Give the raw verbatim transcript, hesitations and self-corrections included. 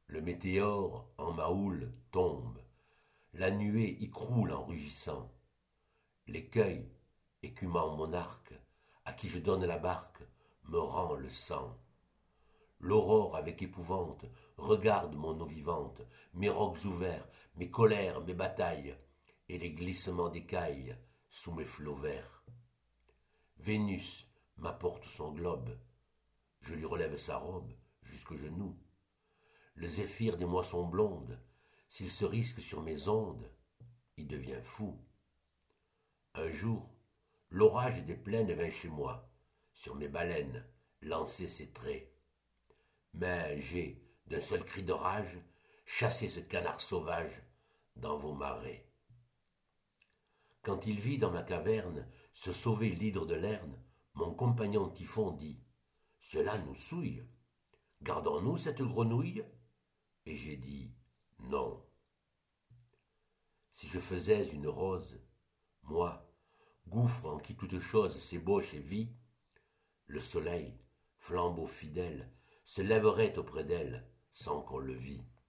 Le météore en ma houle tombe, la nuée y croule en rugissant. L'écueil, écumant mon arc, à qui je donne la barque, me rend le sang. L'aurore avec épouvante regarde mon eau vivante, mes rocs ouverts, mes colères, mes batailles, et les glissements d'écailles sous mes flots verts. Vénus m'apporte son globe, je lui relève sa robe jusqu'aux genoux. Le zéphyr des moissons blondes, s'il se risque sur mes ondes, il devient fou. Un jour, l'orage des plaines vint chez moi, sur mes baleines, lancer ses traits. Mais j'ai, d'un seul cri de rage, chassé ce canard sauvage dans vos marais. Quand il vit dans ma caverne se sauver l'hydre de Lerne, mon compagnon Typhon dit « Cela nous souille. Gardons-nous cette grenouille ?» Et j'ai dit « Non. » Si je faisais une rose, moi, gouffre en qui toute chose s'ébauche et vit, le soleil, flambeau fidèle, se lèverait auprès d'elle sans qu'on le vît.